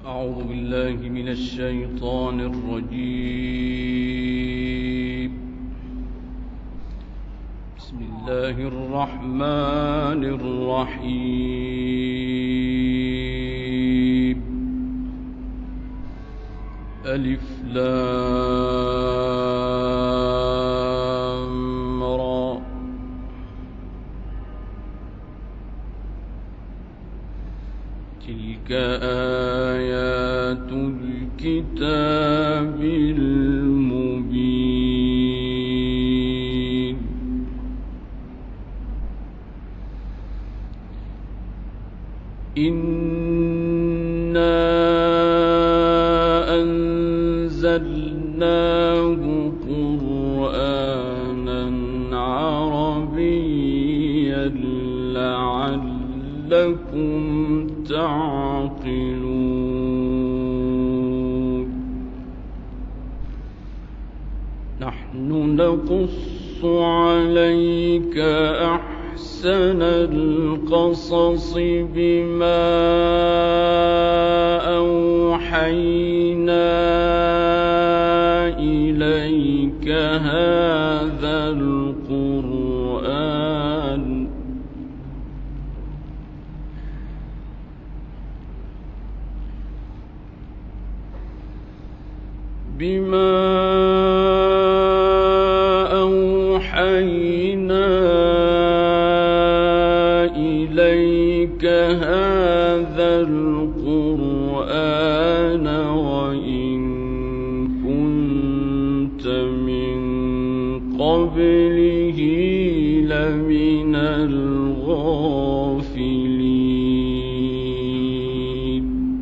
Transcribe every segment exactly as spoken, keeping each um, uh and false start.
أعوذ بالله من الشيطان الرجيم. بسم الله الرحمن الرحيم. ألف لام را. تلك آيات الكتاب المبين. إنا أنزلناه قرآنا عربيا لعلكم تعقلون. نحن نقص عليك أحسن القصص بما أوحينا إليك هذا القرآن بما أوحينا إليك هذا القرآن وإن كنت من قبله لمن الغافلين.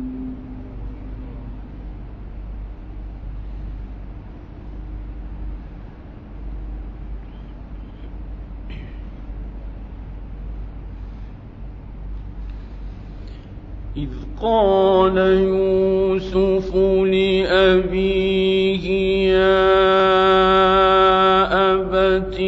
إذ قال يوسف لأبيه يا أبت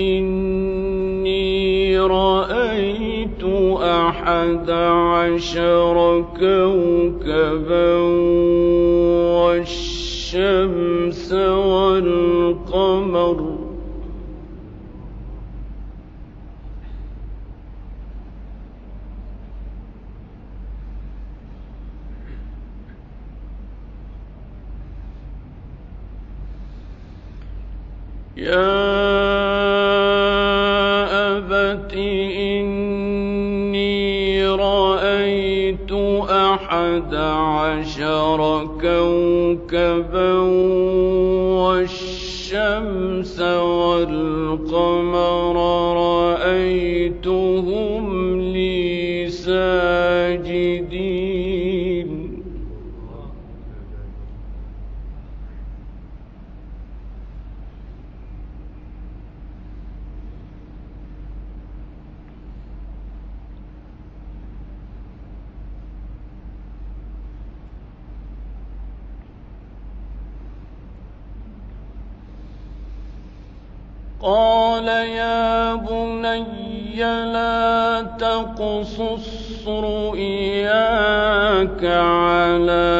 إني رأيت أحد عشر كوكبا والشمس والقمر يا أبت إني رأيت أحد عشر كوكبا والشمس والقمر رأيتهم لي ساجدين. قال يا بني لا تقصص رؤياك على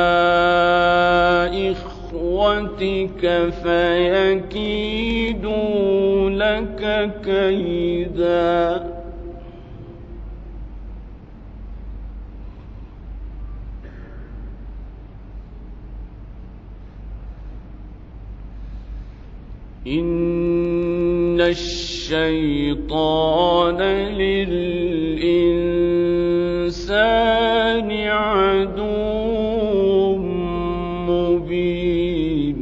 إخوتك فيكيدوا لك كيدا. إن الشيطان للإنسان عدو مبين.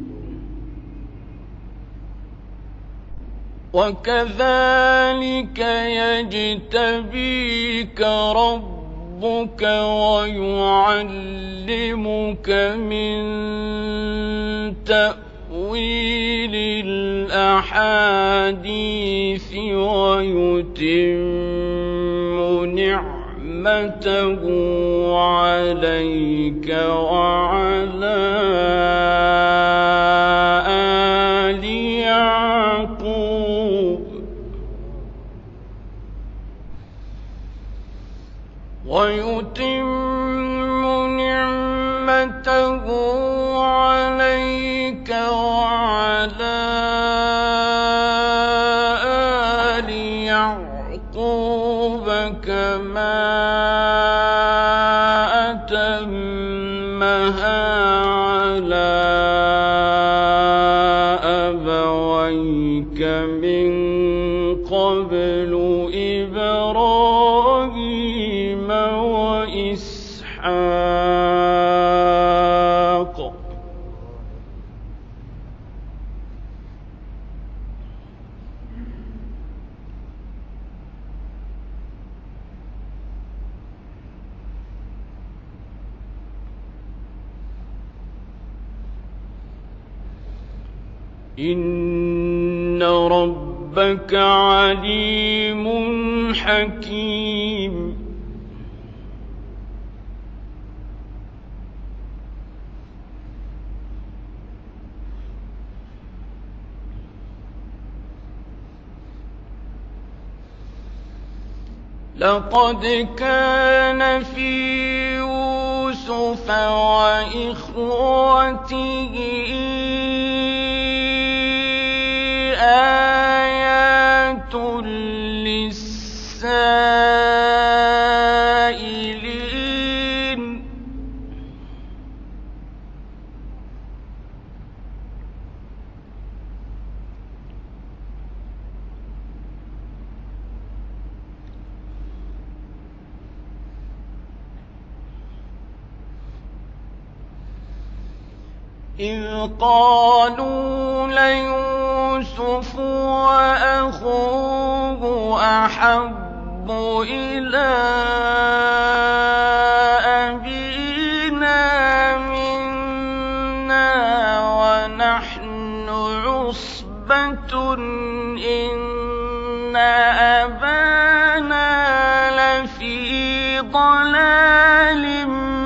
وكذلك يجتبيك ربك ويعلمك من تأويل الأحاديث ويتم نعمته عليك وعلى آل يعقوب ويتم نعمته نعمته عليك وعلى آل يعقوب كما أتمها على أبويك من قبل إبراهيم وإسحاق إن ربك عليم حكيم لقد كان في يوسف وإخوته آيات للسائلين إذ قالوا ليوسف وأخوه أحب إلى أبينا منا ونحن عصبة إن أبانا لفي ضلال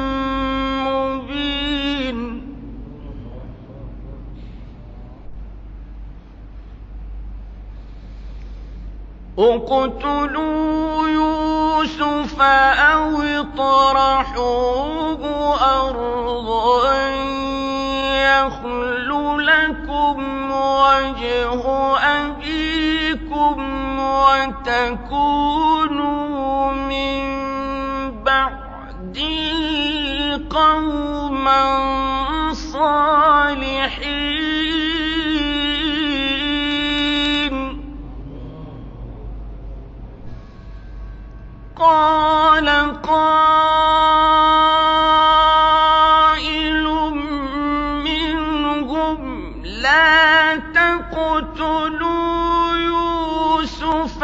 مبين اقتلوا يوسف أو اطرحوه أرضا يخل لكم وجه أبيكم وتكونوا من بعده قوما صالحين قال قائل منهم لا تقتلوا يوسف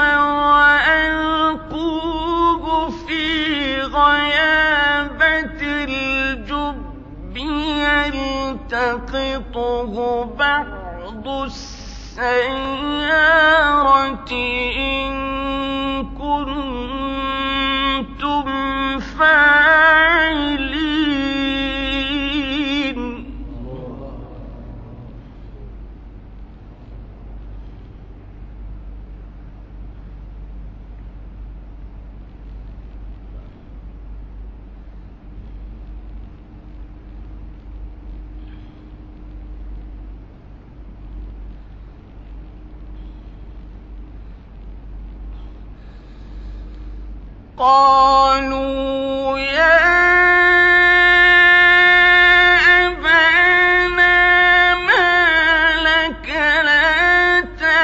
وألقوه في غيابة الجب يلتقطه بعض السيارة إن كنتم فاعلين قالوا يا أبانا ما لك لا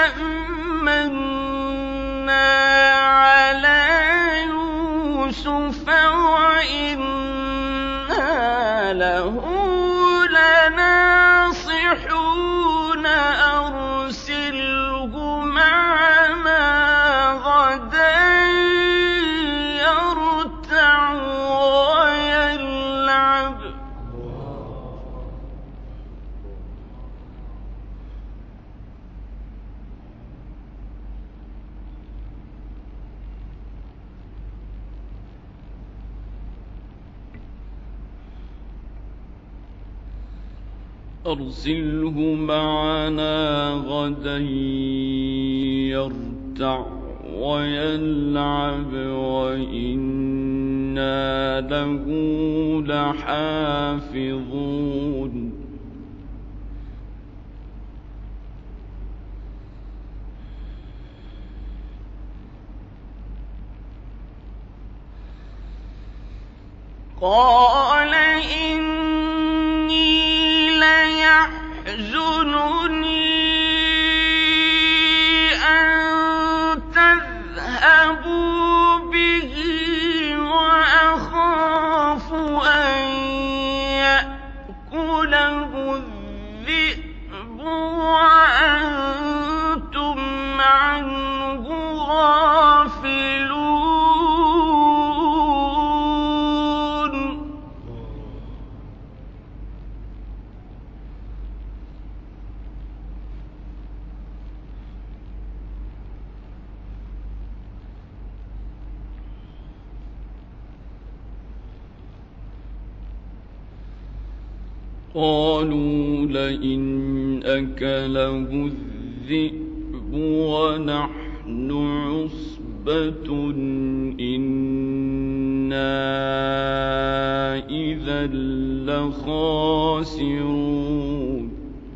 تأمنا على يوسف وإنا له لناصحون أرسله معنا غدا ويلعب أرسله معنا غدا يرتع ويلعب وإنا له لحافظون قال إني ليحزنني أن تذهبوا به وأخاف أن يأكله الذئب وأنتم عنه غافلون قالوا لئن أكله الذئب ونحن عصبة إنا إذا لخاسرون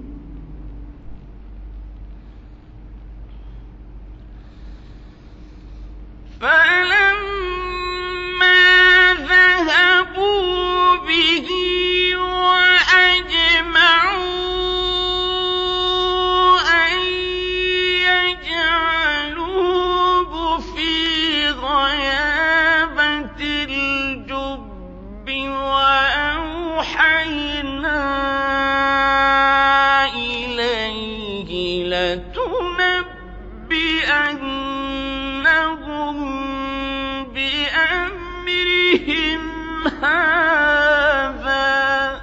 فلما ذهبوا به لتنبئنهم بأمرهم هذا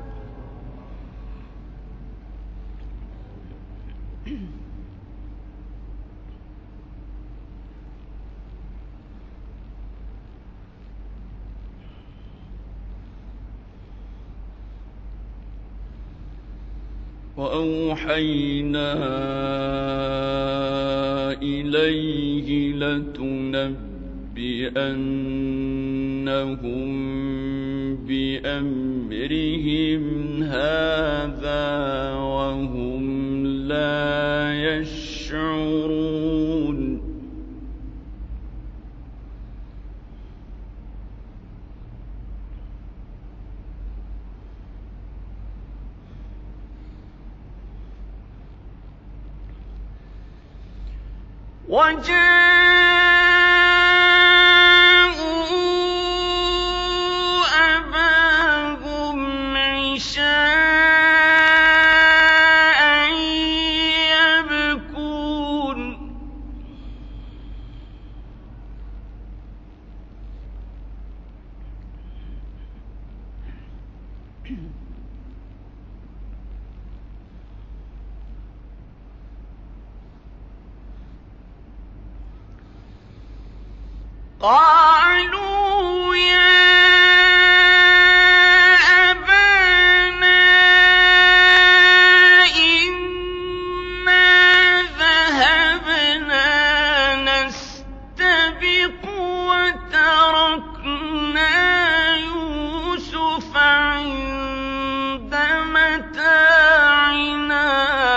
وأوحينا إليه لتنبئنهم بأمرهم هذا وهم لا يشعرون وجاءوا أباهم عشاء يبكون قالوا يا أبانا إنا ذهبنا نستبق وتركنا يوسف عند متاعنا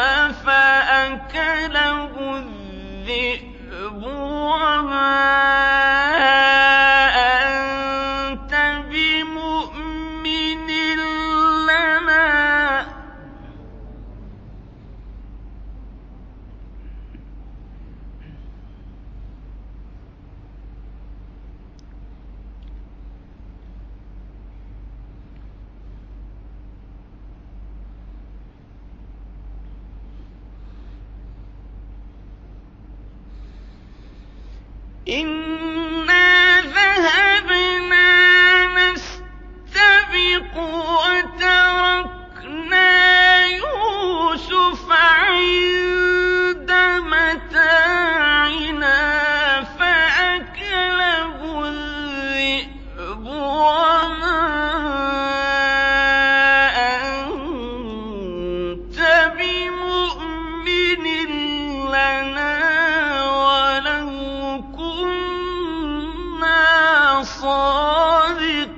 فأكله الذئب وما إنا ذهبنا نستبق وتركنا يوسف عند متاعنا فأكله الذئب وما أنت بمؤمن لنا صادق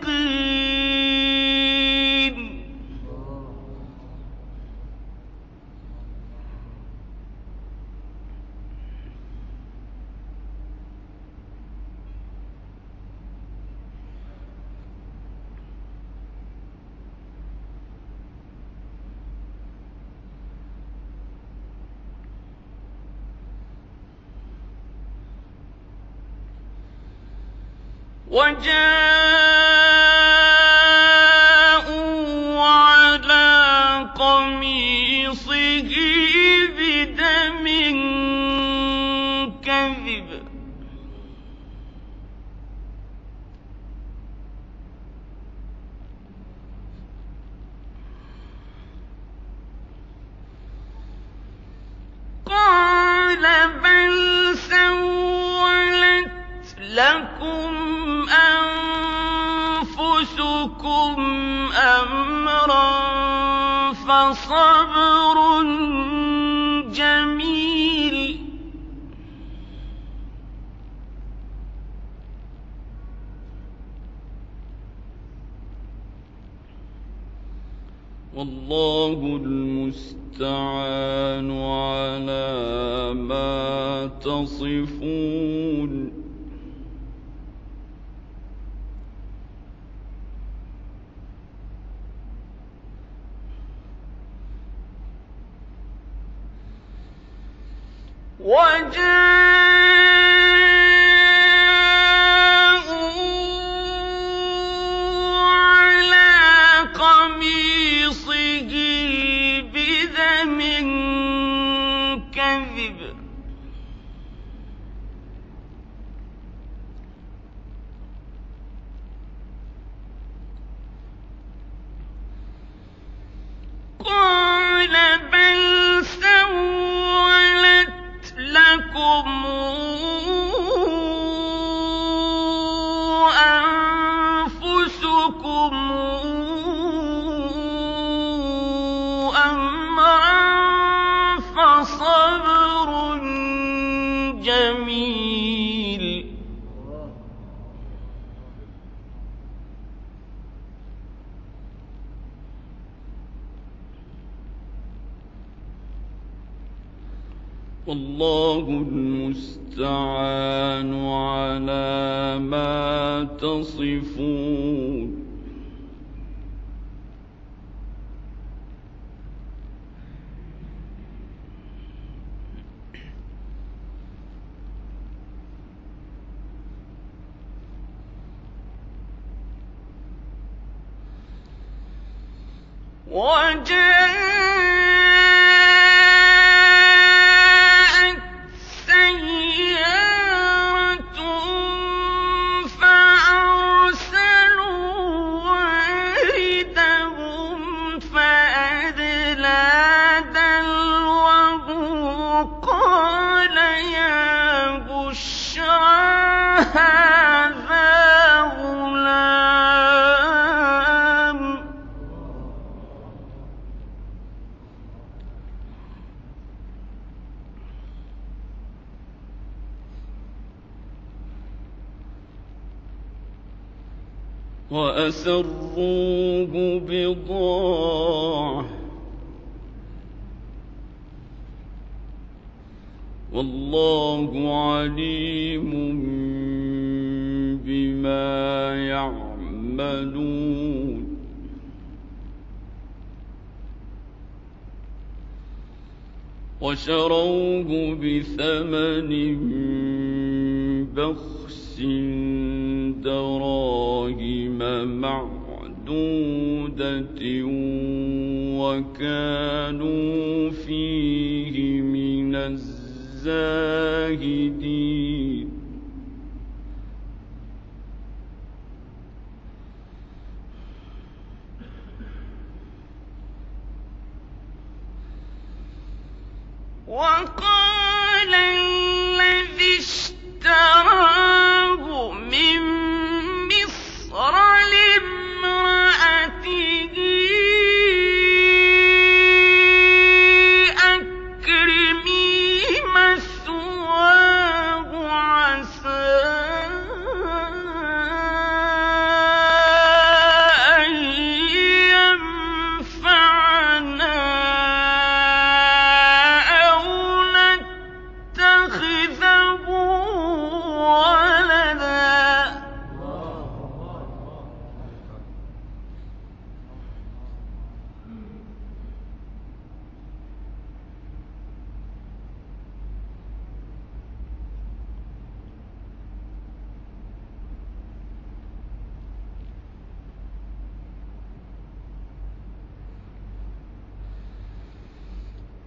وجاءوا على قميصه بدم كذب قال بل سولت لكم أنفسكم أمرا فصبر جميل والله المستعان على ما تصفون وجاءوا على قميصه بدم كذب قال بل سولت لكم أنفسكم أمرا فصبر جميل والله المستعان على ما تصفون وجاءت سيارة فأرسلوا واردهم فأدلى دلوه قال يا بشرى هذا غلام وأسروه بضاعة والله عليم بما يعملون وشروه بثمن بخس دراهم معدودة وكانوا فيه من الزاهدين وقال الذي اشتراه من مصر لامرأته أكرمي مثواه عسى أن ينفعنا أو نتخذه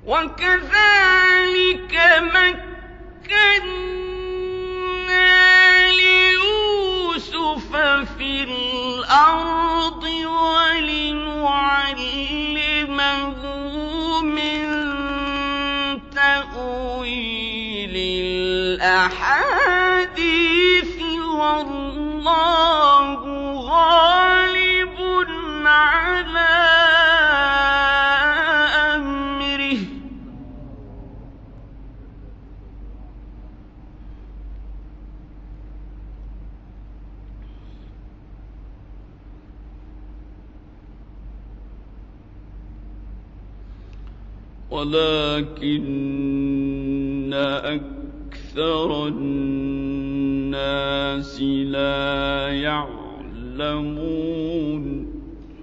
وكذلك مكنا ليوسف في الأرض ولنعلمه من تأويل الأحاديث والله غالب على أمره ولكن أكثر الناس لا يعلمون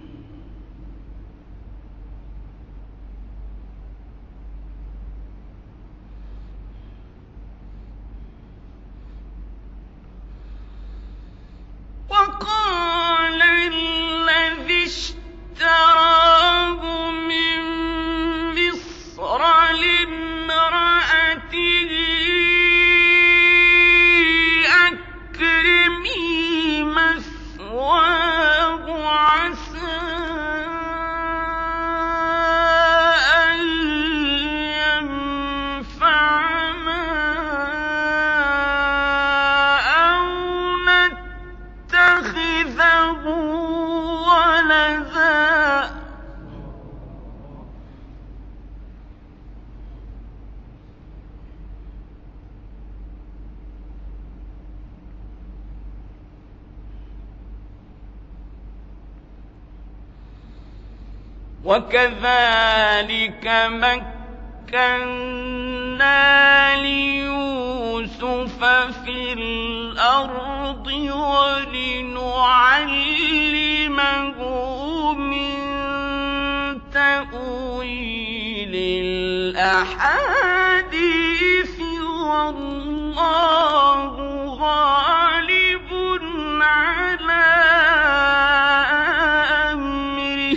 وقال الذي اشتراه من مصر لامرأته أكرمي مثواه عسى أن ينفعنا أو نتخذه ولدا وكذلك مكنا ليوسف في الأرض ولنعلمه من تأويل الأحاديث والله غالب على أمره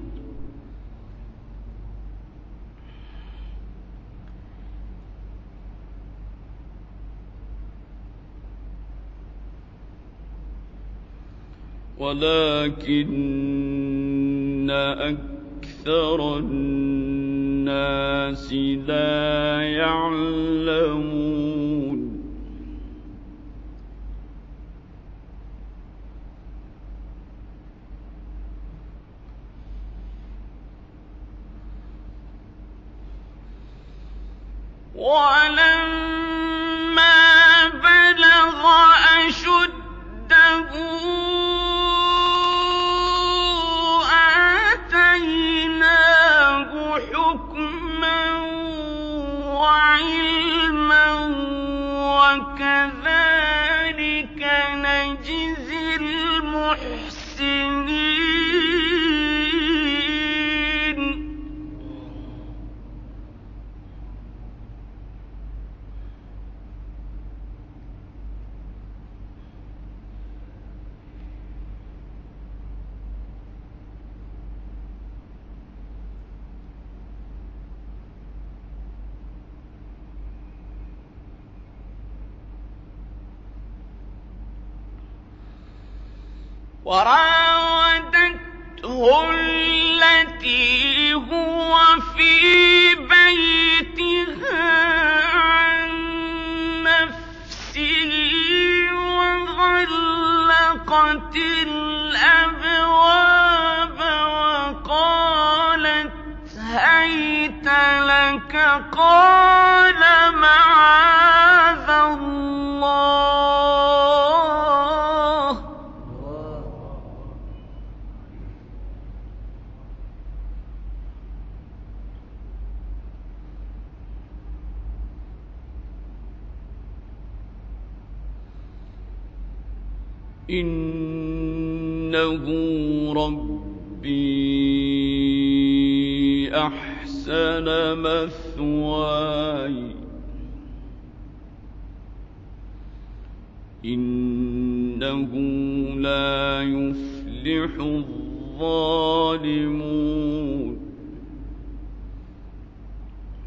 ولكن أكثر الناس لا يعلمون ولما بلغ أشده آتيناه حكما وعلما وكذلك نجزي المحسنين وراودته التي هو في بيتها عن نفسه وغلقت الأبواب وقالت هيت لك قال معاذ الله إنه ربي أحسن مثواي إنه لا يفلح الظالمون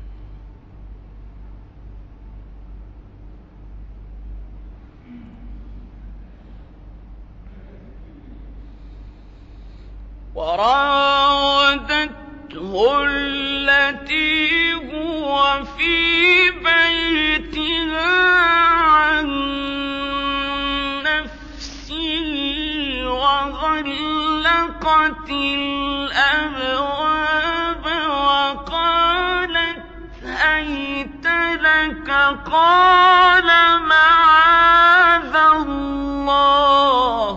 وراودته التي هو في بيتها عن نفسه وغلقت الأبواب وقالت هيت لك قال معاذ الله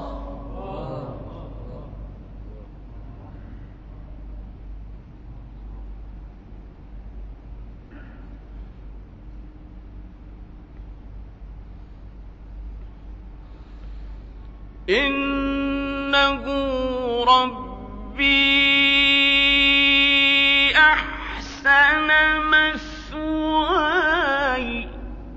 إنه ربي أحسن مثواي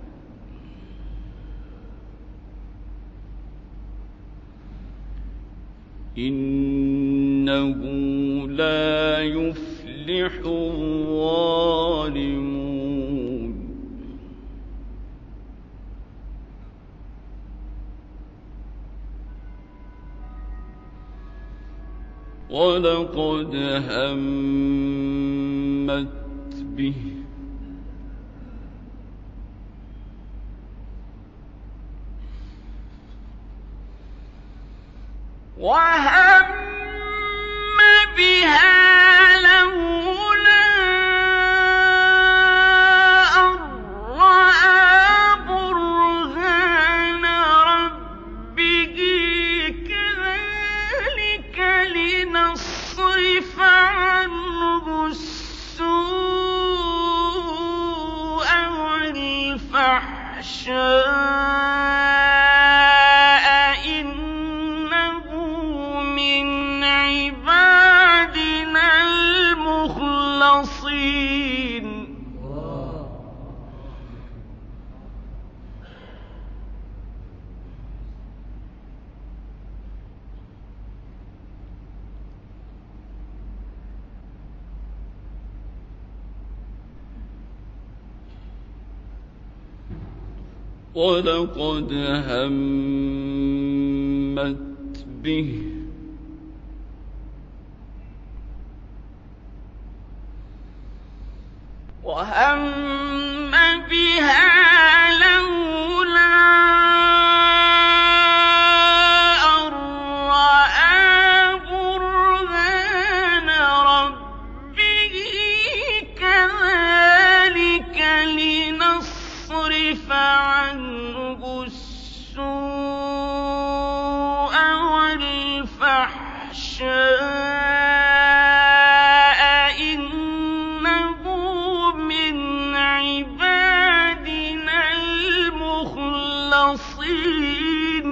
إنه لا يفلح الظالمون ولقد همت به وهم بها لولا أن رأى برهان ربه كذلك لنصرف عنه السوء والفحشاء إنه من عبادنا المخلصين ولقد همت به وهم بها لولا أن رأى برهان ربه كذلك لنصرف عنه السوء والفحشاء إنه من عبادنا المخلصين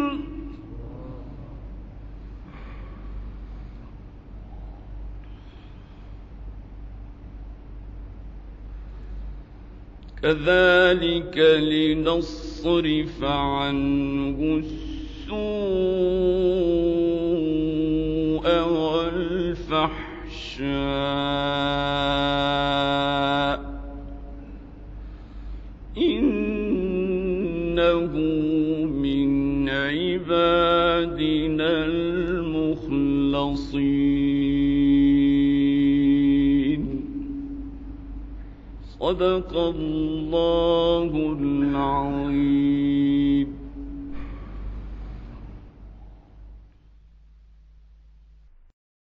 كذلك لنصرف عنه السوء والفحشاء إنه من عبادنا المخلصين صدق الله العظيم